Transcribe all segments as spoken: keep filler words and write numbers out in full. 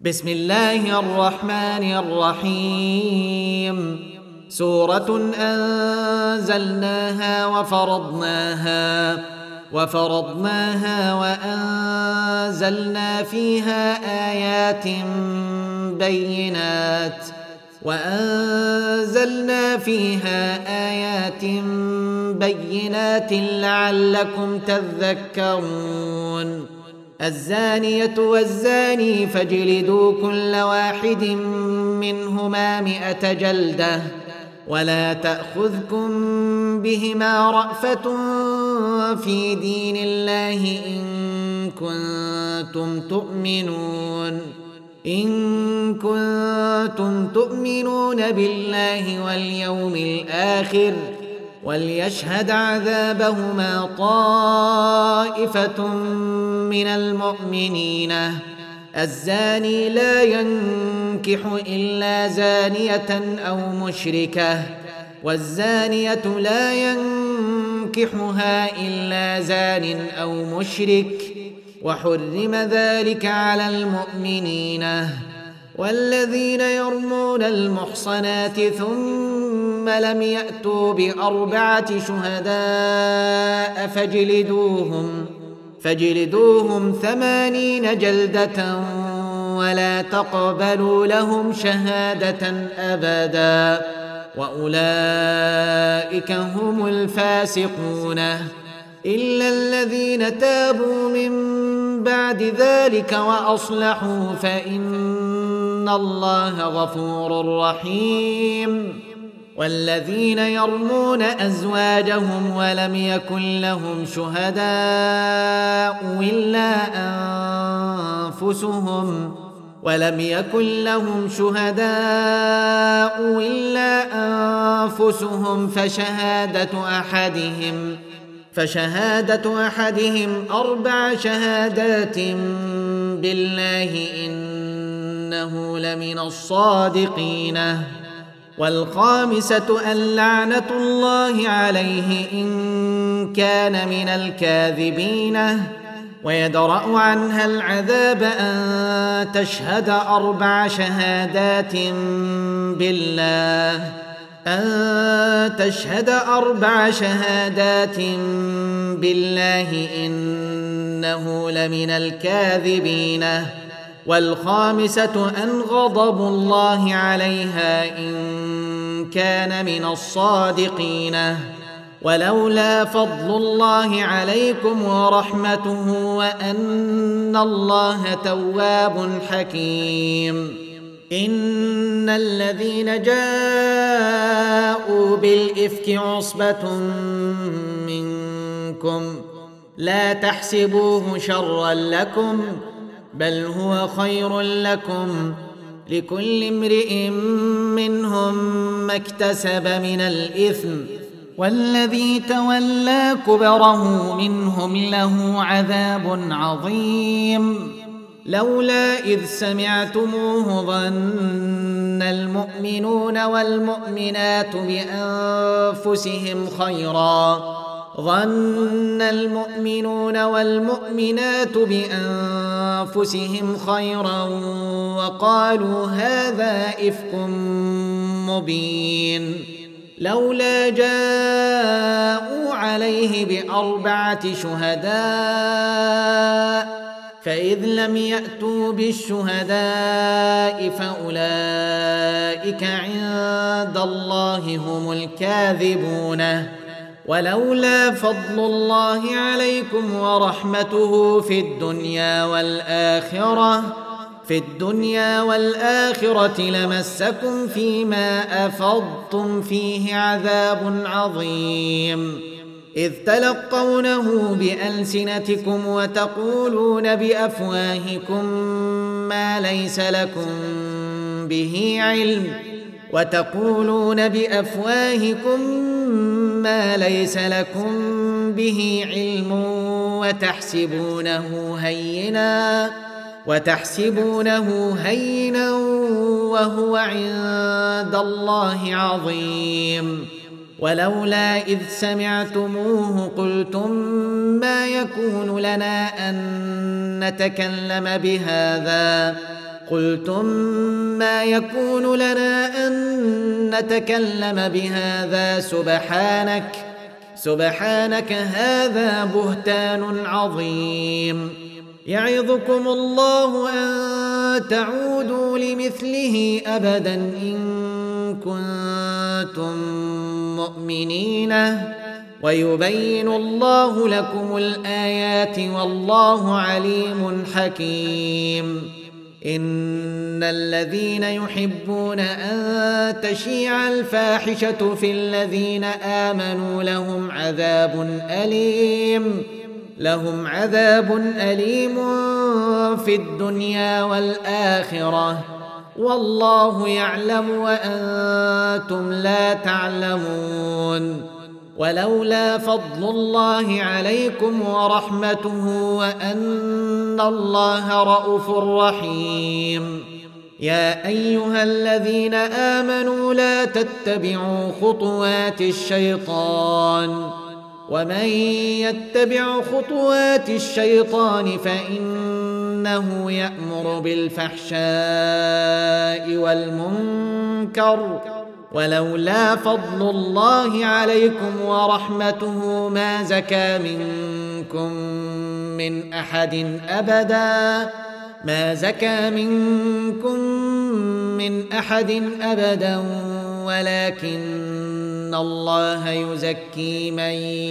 بسم الله الرحمن الرحيم. سورة أنزلناها وفرضناها وفرضناها وأنزلنا فيها آيات بينات وأنزلنا فيها آيات بينات لعلكم تذكرون. الزانية والزاني فاجلدوا كل واحد منهما مئة جلدة ولا تأخذكم بهما رأفة في دين الله إن كنتم تؤمنون إن كنتم تؤمنون بالله واليوم الآخر وليشهد عذابهما طائفة من المؤمنين. الزاني لا ينكح إلا زانية أو مشركة والزانية لا ينكحها إلا زان أو مشرك وحرم ذلك على المؤمنين. والذين يرمون المحصنات ثم لم يأتوا بأربعة شهداء فاجلدوهم فاجلدوهم ثمانين جلدة ولا تقبلوا لهم شهادة أبدا وأولئك هم الفاسقون إلا الذين تابوا من بعد ذلك وأصلحوا فإن الله غفور رحيم. والذين يرمون أزواجهم ولم يكن لهم شهداء إلا أنفسهم ولم يكن لهم شهداء إلا أنفسهم فشهادة أحدهم فشهادة أحدهم أربع شهادات بالله إنه لمن الصادقين. والخامسة أن لعنة الله عليه إن كان من الكاذبين ويدرأ عنها العذاب أن تشهد أربع شهادات بالله أن تشهد أربع شهادات بالله إنه لمن الكاذبين. والخامسة أن غضب الله عليها إن كان من الصادقين. ولولا فضل الله عليكم ورحمته وأن الله تواب حكيم. إن الذين جاءوا بالإفك عصبة منكم لا تحسبوه شرا لكم بل هو خير لكم لكل امرئ منهم ما اكتسب من الإثم والذي تولى كبره منهم له عذاب عظيم. لولا إذ سمعتموه ظن المؤمنون والمؤمنات بأنفسهم خيرا ظن المؤمنون والمؤمنات بأنفسهم خيرا وقالوا هذا إفك مبين. لولا جاءوا عليه بأربعة شهداء فإذ لم يأتوا بالشهداء فأولئك عند الله هم الكاذبون. ولولا فضل الله عليكم ورحمته في الدنيا والآخرة في الدنيا والآخرة لمسكم فيما أفضتم فيه عذاب عظيم إذ تلقونه بألسنتكم وتقولون بأفواهكم ما ليس لكم به علم وتقولون بأفواهكم ما ليس لكم به علم وتحسبونه هينا وتحسبونه هينا وهو عند الله عظيم. ولولا إذ سمعتموه قلتم ما يكون لنا أن نتكلم بهذا قلتم ما يكون لنا أن نتكلم بهذا سبحانك سبحانك هذا بهتان عظيم يعظكم الله أن تعودوا لمثله أبدا إن كنتم مؤمنين ويبين الله لكم الآيات والله عليم حكيم إن الذين يحبون أن تشيع الفاحشة في الذين آمنوا لهم عذاب أليم لهم عذاب أليم في الدنيا والآخرة والله يعلم وأنتم لا تعلمون ولولا فضل الله عليكم ورحمته وأن الله رءوف رحيم يا أيها الذين آمنوا لا تتبعوا خطوات الشيطان ومن يتبع خطوات الشيطان فإنه يأمر بالفحشاء والمنكر ولولا فضل الله عليكم ورحمته ما زكى منكم من أحد أبدا ما زكى منكم من أحد أبدا ولكن الله يزكي من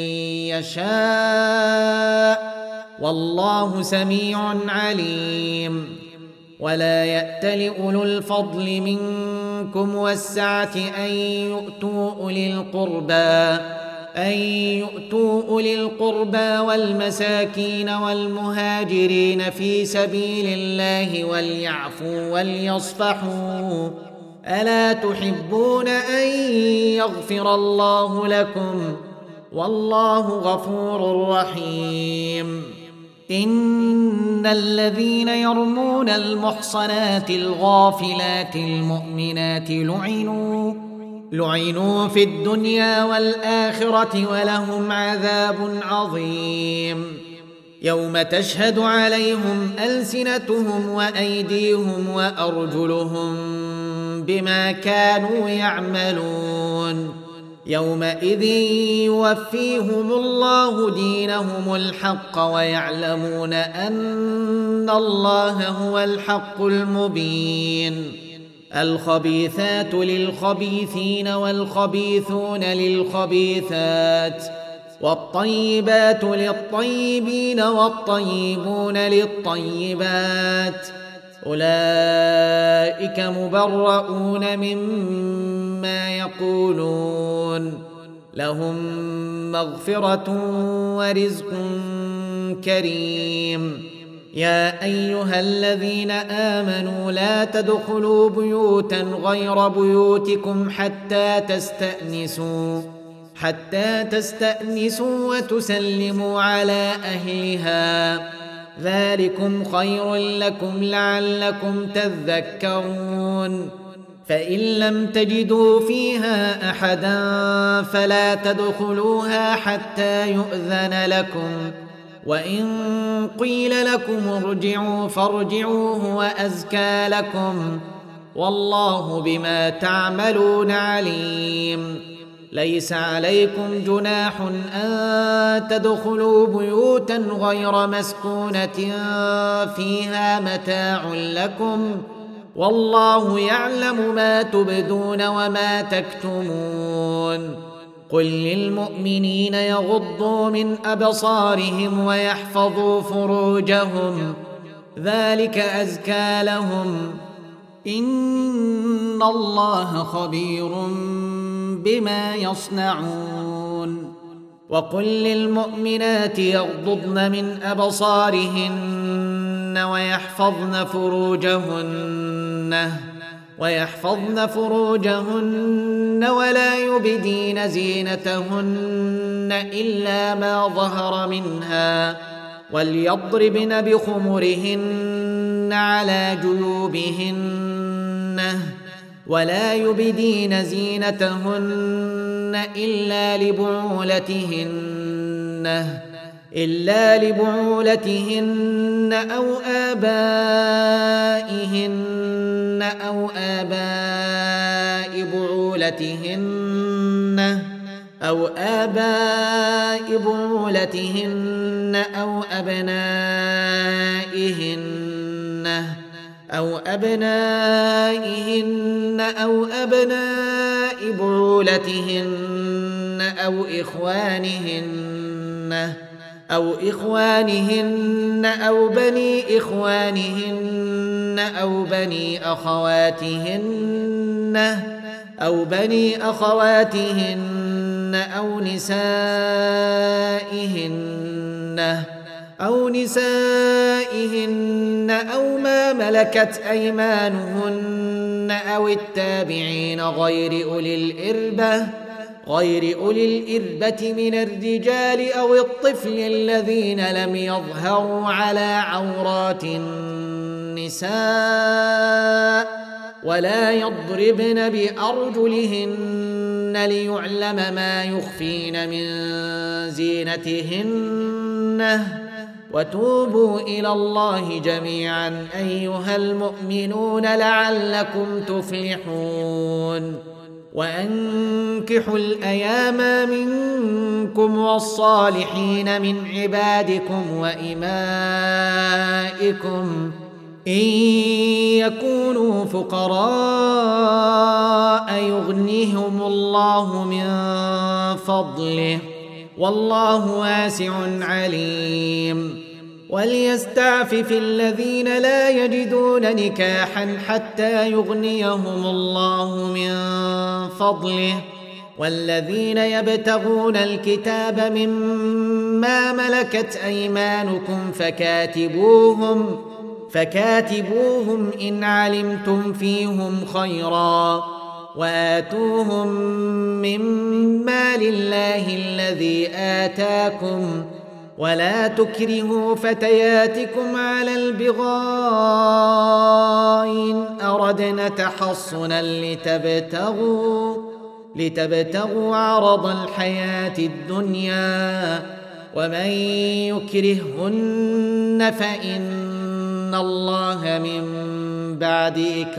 يشاء والله سميع عليم ولا يأتل أولو الفضل منكم والسعة أن يؤتوا أولي القربى أن يؤتوا أولي القربى والمساكين والمهاجرين في سبيل الله وليعفوا وليصفحوا ألا تحبون أن يغفر الله لكم والله غفور رحيم إن الذين يرمون المحصنات الغافلات المؤمنات لعنوا لعنوا في الدنيا والآخرة ولهم عذاب عظيم يوم تشهد عليهم ألسنتهم وأيديهم وأرجلهم بما كانوا يعملون يومئذ يوفيهم الله دينهم الحق ويعلمون أن الله هو الحق المبين الخبيثات للخبيثين والخبيثون للخبيثات والطيبات للطيبين والطيبون للطيبات أولئك مبرؤون مما يقولون لهم مغفرة ورزق كريم يا أيها الذين آمنوا لا تدخلوا بيوتا غير بيوتكم حتى تستأنسوا حتى تستأنسوا وتسلموا على أهلها ذلكم خير لكم لعلكم تذكرون فإن لم تجدوا فيها أحدا فلا تدخلوها حتى يؤذن لكم وإن قيل لكم ارجعوا فارجعوا هو أزكى لكم والله بما تعملون عليم ليس عليكم جناح أن تدخلوا بيوتا غير مسكونة فيها متاع لكم والله يعلم ما تبدون وما تكتمون قل للمؤمنين يغضوا من أبصارهم ويحفظوا فروجهم ذلك أزكى لهم إن الله خبير بما يصنعون وقل للمؤمنات يغضضن من أبصارهن ويحفظن فروجهن ويحفظن فروجهن ولا يبدين زينتهن إلا ما ظهر منها وليضربن بخمرهن على جيوبهن ولا يبدين زينتهن إلا لبعولتهن إلا لبعولتهن أو آبائهن أو آباء بعولتهن أو آباء بعولتهن أو أبنائهن أو أبنائهن أو أبناء بعولتهن أو إخوانهن أو إخوانهن أو بني إخوانهن أو بني أخواتهن أو بني أخواتهن أو نسائهن أو نسائهن أو ما ملكت أيمانهن أو التابعين غير أولي الإربة غير أولي الإربة من الرجال أو الطفل الذين لم يظهروا على عورات النساء ولا يضربن بأرجلهن ليعلم ما يخفين من زينتهن وتوبوا إلى الله جميعا أيها المؤمنون لعلكم تفلحون وأنكحوا الأيام منكم والصالحين من عبادكم وإمائكم إن يكونوا فقراء يغنيهم الله من فضله والله واسع عليم وليستعفف الذين لا يجدون نكاحا حتى يغنيهم الله من فضله والذين يبتغون الكتاب مما ملكت أيمانكم فكاتبوهم فكاتبوهم إن علمتم فيهم خيرا وآتوهم مما لله الذي آتاكم ولا تكرهوا فتياتكم على البغاء إن أردنا تحصنا لتبتغوا لتبتغوا عرض الحياة الدنيا ومن يكرههن فإن الله من بعد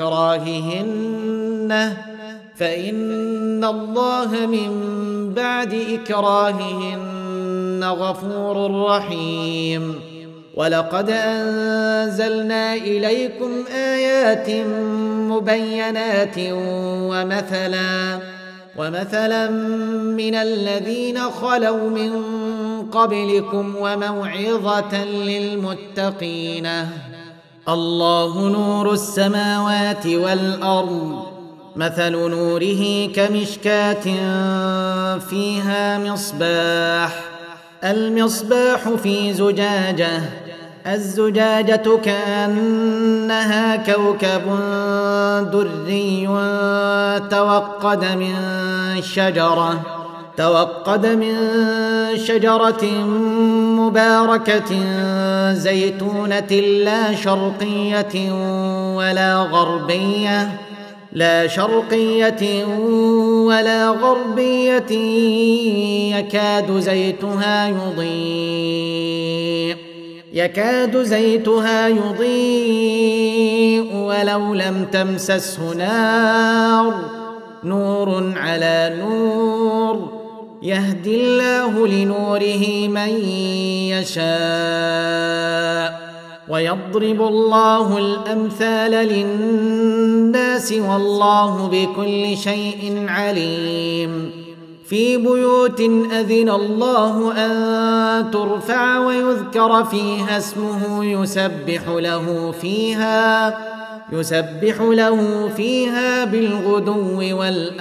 إكراههن فإن الله من بعد إكراههن غفور رحيم ولقد أنزلنا إليكم آيات مبينات ومثلا ومثلا من الذين خلوا من قبلكم وموعظة للمتقين الله نور السماوات والأرض مثل نوره كمشكاة فيها مصباح المصباح في زجاجة الزجاجة كأنها كوكب دري توقد من شجرة توقد من شجرة مباركة زيتونة لا شرقية ولا غربية لا شرقية ولا غربية يكاد زيتها يضيء يكاد زيتها يضيء ولو لم تمسسه نار نور على نور يهدي الله لنوره من يشاء ويضرب الله الأمثال للناس والله بكل شيء عليم في بيوت أذن الله أن ترفع ويذكر فيها اسمه يسبح له فيها يسبح له فيها بالغدو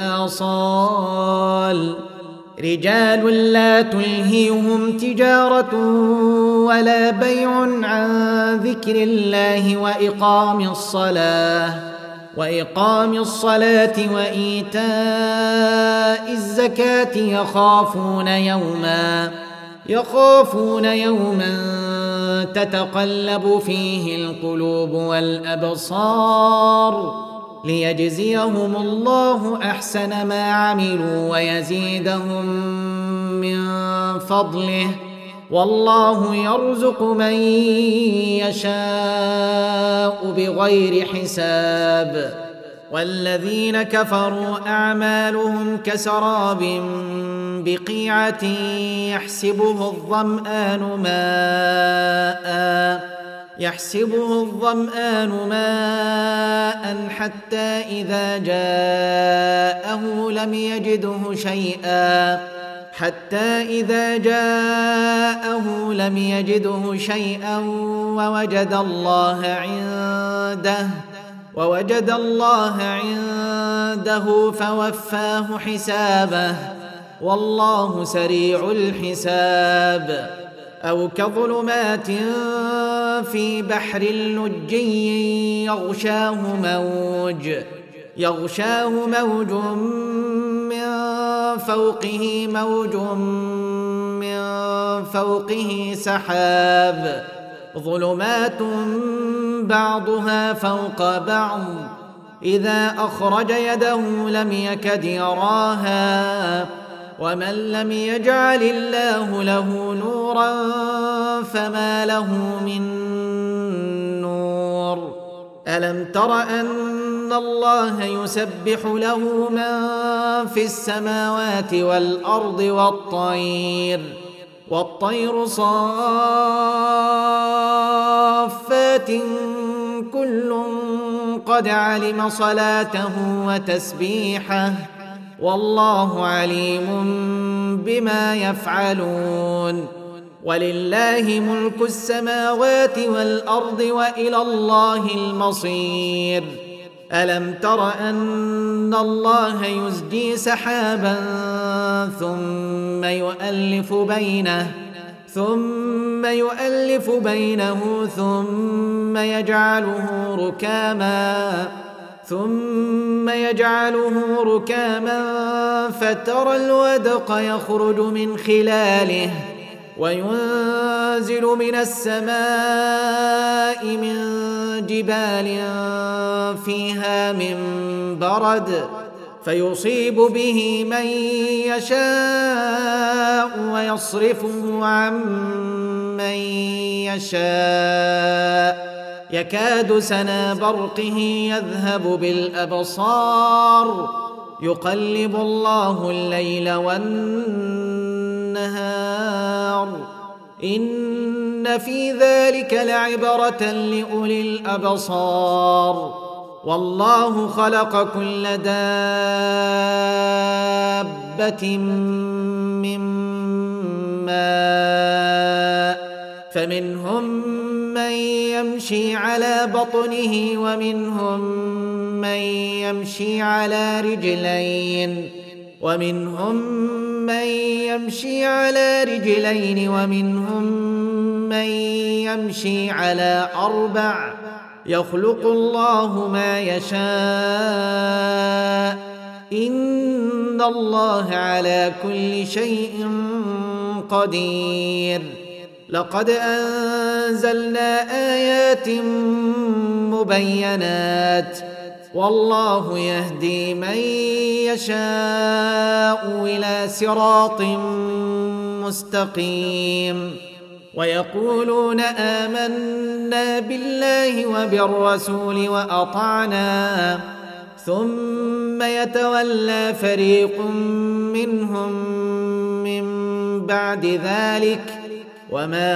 والآصال رجال لا تلهيهم تجارة ولا بيع عن ذكر الله وإقام الصلاة وإقام الصلاة وإيتاء الزكاة يخافون يوما يخافون يوما تتقلب فيه القلوب والأبصار ليجزيهم الله أحسن ما عملوا ويزيدهم من فضله والله يرزق من يشاء بغير حساب. والذين كفروا أعمالهم كسراب بقيعة يحسبه الظمآن ماء يحسبه الظمآن ماء حتى إذا جاءه لم يجده شيئا حتى إذا جاءه لم يجده شيئا ووجد الله عنده ووجد الله عنده فوفاه حسابه والله سريع الحساب. أو كظلمات في بحر لجي يغشاه موج يغشاه موج من فوقه موج من فوقه سحاب ظلمات بعضها فوق بعض إذا أخرج يده لم يكد يراها ومن لم يجعل الله له نورا فما له من نور. ألم تر أن الله يسبح له من في السماوات والأرض والطير والطير صافات كل قد علم صلاته وتسبيحه والله عليم بما يفعلون. ولله ملك السماوات والأرض وإلى الله المصير. ألم تر أن الله يزجي سحابا ثم يؤلف بينه ثم يؤلف بينه ثم يجعله ركاما ثم يجعله ركاما فترى الودق يخرج من خلاله وينزل من السماء من جبال فيها من برد فيصيب به من يشاء ويصرفه عن من يشاء يكاد سنا برقه يذهب بالأبصار يقلب الله الليل والنهار إن في ذلك لعبرة لأولي الأبصار. والله خلق كل دابة من ماء فمنهم من يمشي على بطنه ومنهم من يمشي على رجلين ومنهم من يمشي على رجلين ومنهم من يمشي على أربع يخلق الله ما يشاء إن الله على كل شيء قدير. لقد أنزلنا آيات مبينات والله يهدي من يشاء إلى صراط مستقيم. ويقولون آمنا بالله وبالرسول وأطعنا ثم يتولى فريق منهم من بعد ذلك وما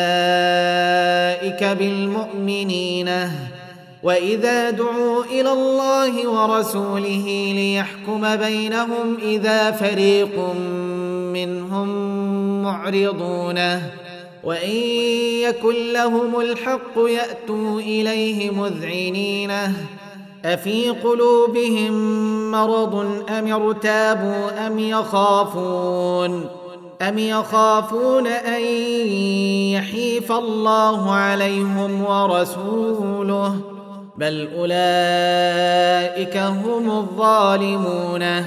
أولئك بالمؤمنين. وإذا دعوا إلى الله ورسوله ليحكم بينهم إذا فريق منهم معرضون وإن يكن لهم الحق يأتوا إليه مذعنين أفي قلوبهم مرض أم ارتابوا أم يخافون أم يخافون أن يحيف الله عليهم ورسوله بل أولئك هم الظالمون.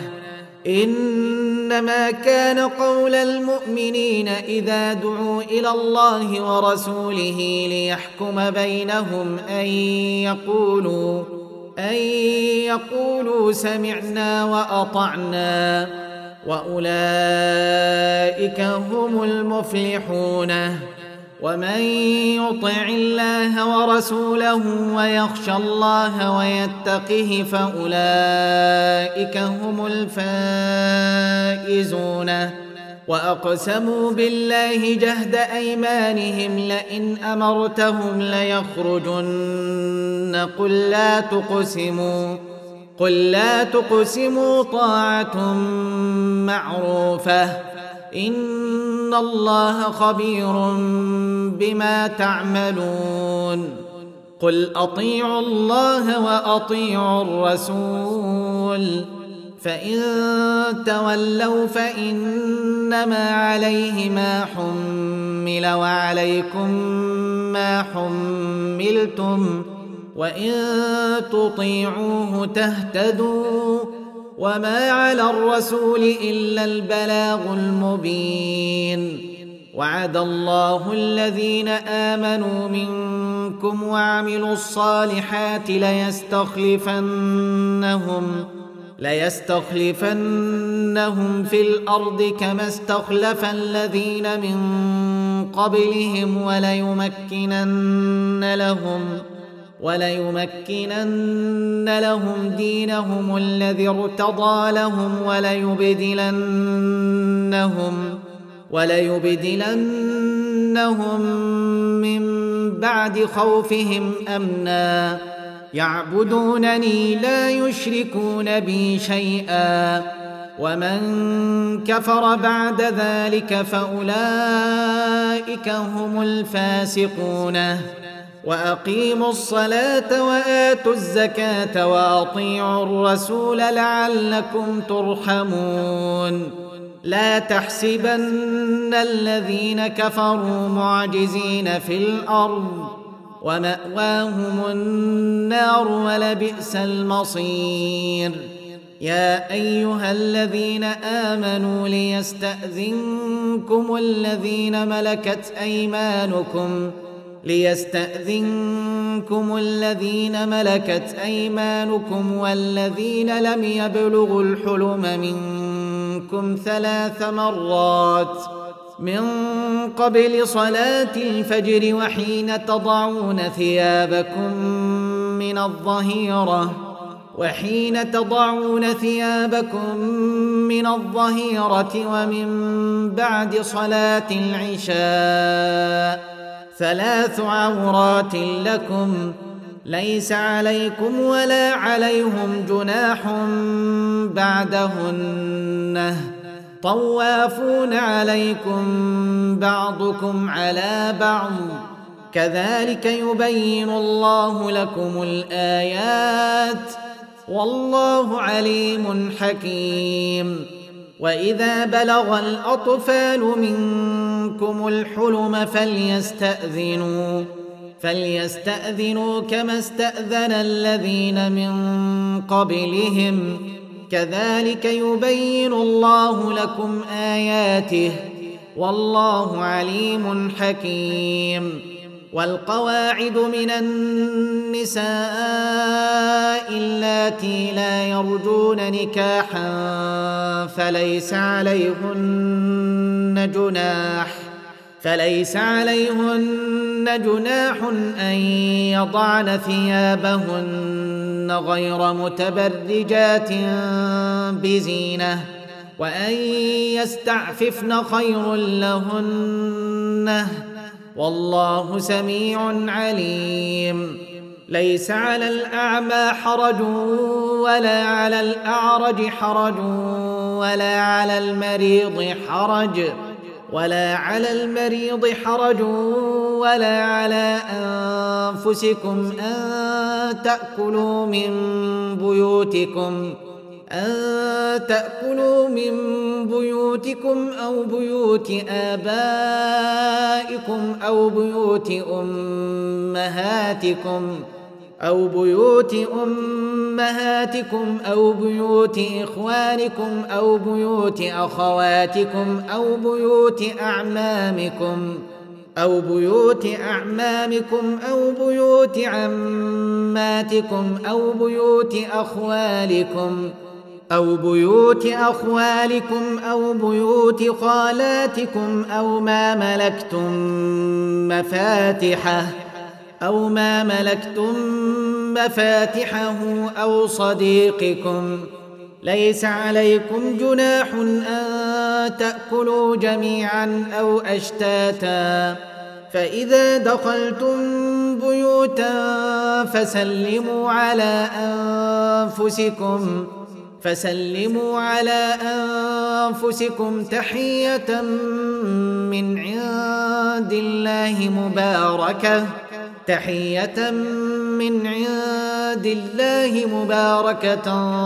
إنما كان قول المؤمنين إذا دعوا إلى الله ورسوله ليحكم بينهم أن يقولوا أن يقولوا سمعنا وأطعنا وأولئك هم المفلحون. ومن يطع الله ورسوله ويخشى الله ويتقه فأولئك هم الفائزون. وأقسموا بالله جهد أيمانهم لئن أمرتهم ليخرجن قل لا تقسموا قل لا تقسموا طاعة معروفة إن الله خبير بما تعملون. قل أطيعوا الله وأطيعوا الرسول فإن تولوا فإنما عليه ما حمل وعليكم ما حملتم وإن تطيعوه تهتدوا وما على الرسول إلا البلاغ المبين. وعد الله الذين آمنوا منكم وعملوا الصالحات ليستخلفنهم ليستخلفنهم في الأرض كما استخلف الذين من قبلهم وليمكنن لهم وليمكنن لهم دينهم الذي ارتضى لهم وليبدلنهم وليبدلنهم من بعد خوفهم أمنا يعبدونني لا يشركون بي شيئا ومن كفر بعد ذلك فأولئك هم الفاسقون. وأقيموا الصلاة وآتوا الزكاة وأطيعوا الرسول لعلكم ترحمون. لا تحسبن الذين كفروا معجزين في الأرض ومأواهم النار ولبئس المصير. يا أيها الذين آمنوا ليستأذنكم الذين ملكت أيمانكم ليستأذنكم الذين ملكت أيمانكم والذين لم يبلغوا الحلم منكم ثلاث مرات من قبل صلاة الفجر وحين تضعون ثيابكم من الظهيرة وحين تضعون ثيابكم من الظهيرة ومن بعد صلاة العشاء ثلاث عورات لكم ليس عليكم ولا عليهم جناح بعدهن طوافون عليكم بعضكم على بعض كذلك يبين الله لكم الآيات والله عليم حكيم. وإذا بلغ الأطفال منكم الحلم فليستأذنوا فليستأذنوا كما استأذن الذين من قبلهم كذلك يبين الله لكم آياته والله عليم حكيم. والقواعد من النساء اللاتي لا يرجون نكاحا فليس عليهن جناح فليس عليهن جناح أن يضعن ثيابهن غير متبرجات بزينة وأن يستعففن خير لهن والله سميع عليم. ليس على الأعمى حرج ولا على الأعرج حرج ولا على المريض حرج ولا على المريض حرج ولا على أنفسكم أن تأكلوا من بيوتكم أن تأكلوا من بيوتكم أو بيوت آبائكم أو بيوت أمهاتكم أو بيوت أمهاتكم أو بيوت إخوانكم أو بيوت أخواتكم أو بيوت أعمامكم أو بيوت أعمامكم أو بيوت عماتكم أو بيوت أخوالكم أو بيوت أخوالكم أو بيوت خالاتكم أو ما ملكتم مفاتحه أو ما ملكتم مفاتحه أو صديقكم. ليس عليكم جناح أن تأكلوا جميعا أو أشتاتا، فإذا دخلتم بيوتا فسلموا على أنفسكم فسلموا على أنفسكم تحية من عند الله مباركة تحية من عند الله مباركة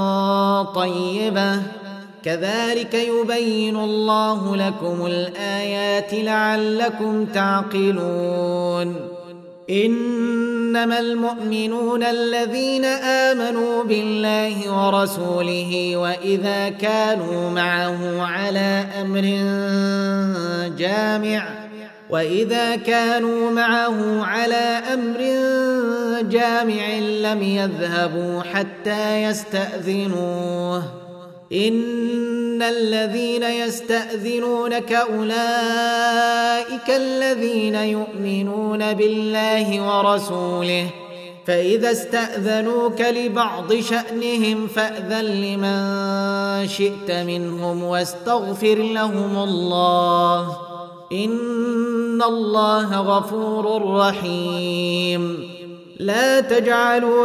طيبة، كذلك يبين الله لكم الآيات لعلكم تعقلون. إنما المؤمنون الذين آمنوا بالله ورسوله وإذا كانوا معه على أمر جامع وإذا كانوا معه على أمر جامع لم يذهبوا حتى يستأذنوه. إن الذين يستأذنونك أولئك الذين يؤمنون بالله ورسوله، فإذا استأذنوك لبعض شأنهم فأذن لمن شئت منهم واستغفر لهم الله، إن الله غفور رحيم. لا تجعلوا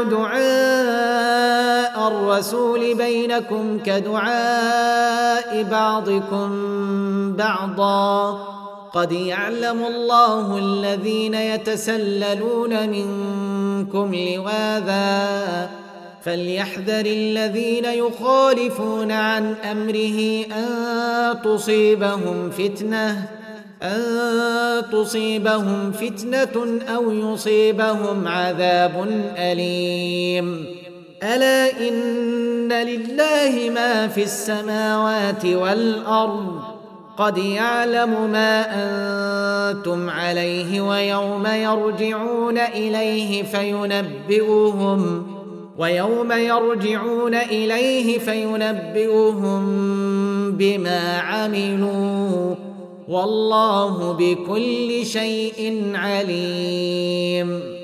دعاء الرسول بينكم كدعاء بعضكم بعضا، قد يعلم الله الذين يتسللون منكم لواذا، فليحذر الذين يخالفون عن أمره أن تصيبهم فتنة أن تصيبهم فتنة أو يصيبهم عذاب أليم. ألا إن لله ما في السماوات والأرض، قد يعلم ما أنتم عليه ويوم يرجعون إليه فينبئهم ويوم يرجعون إليه فينبئهم بما عملوا، والله بكل شيء عليم.